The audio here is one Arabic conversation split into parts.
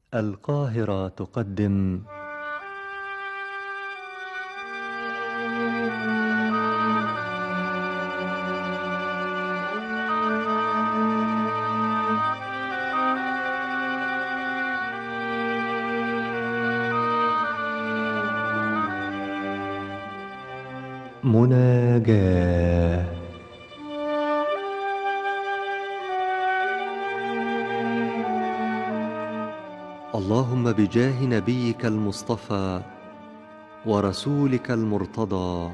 القاهرة تقدم مناجاة. اللهم بجاه نبيك المصطفى ورسولك المرتضى،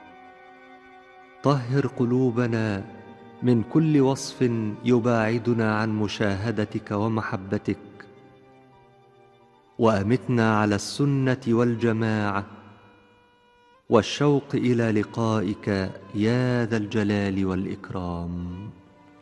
طهر قلوبنا من كل وصف يباعدنا عن مشاهدتك ومحبتك، وأمتنا على السنة والجماعة والشوق إلى لقائك يا ذا الجلال والإكرام.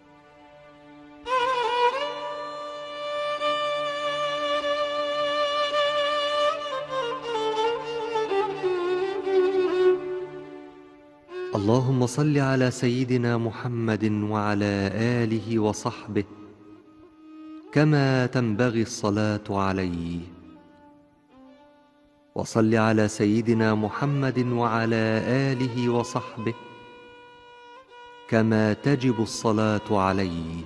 اللهم صل على سيدنا محمد وعلى آله وصحبه كما تنبغي الصلاة عليه، وصل على سيدنا محمد وعلى آله وصحبه كما تجب الصلاة عليه،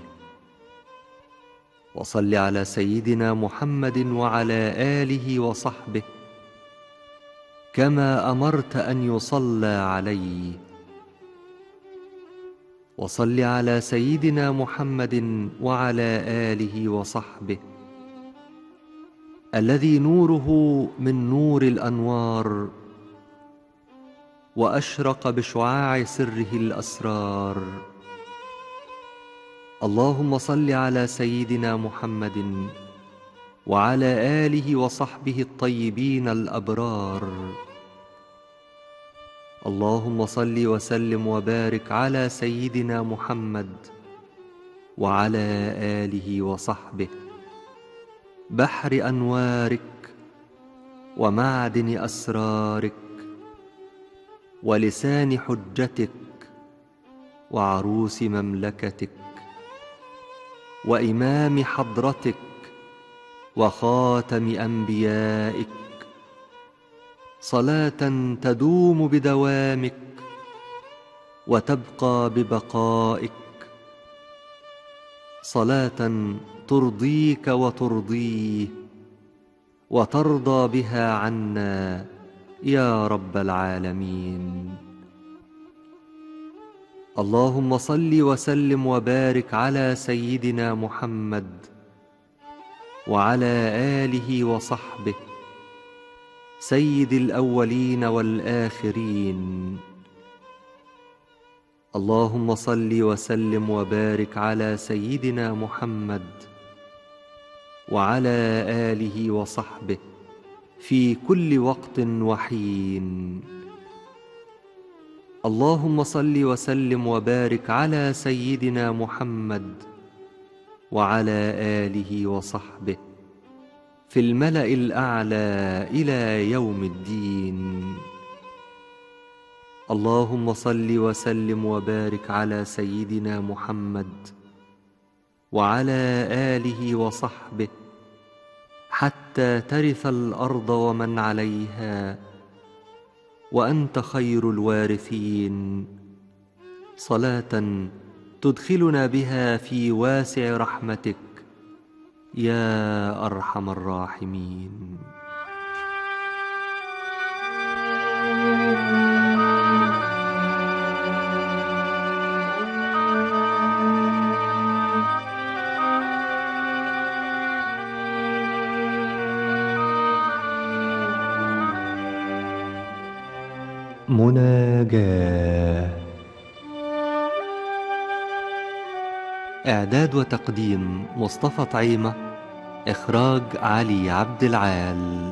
وصل على سيدنا محمد وعلى آله وصحبه كما أمرت أن يصلى عليه، وصل على سيدنا محمد وعلى آله وصحبه الذي نوره من نور الأنوار وأشرق بشعاع سره الأسرار. اللهم صل على سيدنا محمد وعلى آله وصحبه الطيبين الأبرار. اللهم صل وسلم وبارك على سيدنا محمد وعلى آله وصحبه بحر أنوارك ومعدن أسرارك ولسان حجتك وعروس مملكتك وإمام حضرتك وخاتم أنبيائك، صلاة تدوم بدوامك وتبقى ببقائك، صلاة ترضيك وترضيه وترضى بها عنا يا رب العالمين. اللهم صل وسلم وبارك على سيدنا محمد وعلى آله وصحبه سيد الأولين والآخرين. اللهم صل وسلم وبارك على سيدنا محمد وعلى آله وصحبه في كل وقت وحين. اللهم صل وسلم وبارك على سيدنا محمد وعلى آله وصحبه في الملأ الأعلى إلى يوم الدين. اللهم صل وسلم وبارك على سيدنا محمد وعلى آله وصحبه حتى ترث الأرض ومن عليها وأنت خير الوارثين، صلاة تدخلنا بها في واسع رحمتك يا أرحم الراحمين. مناجاة. إعداد وتقديم مصطفى طعيمة، إخراج علي عبد العال.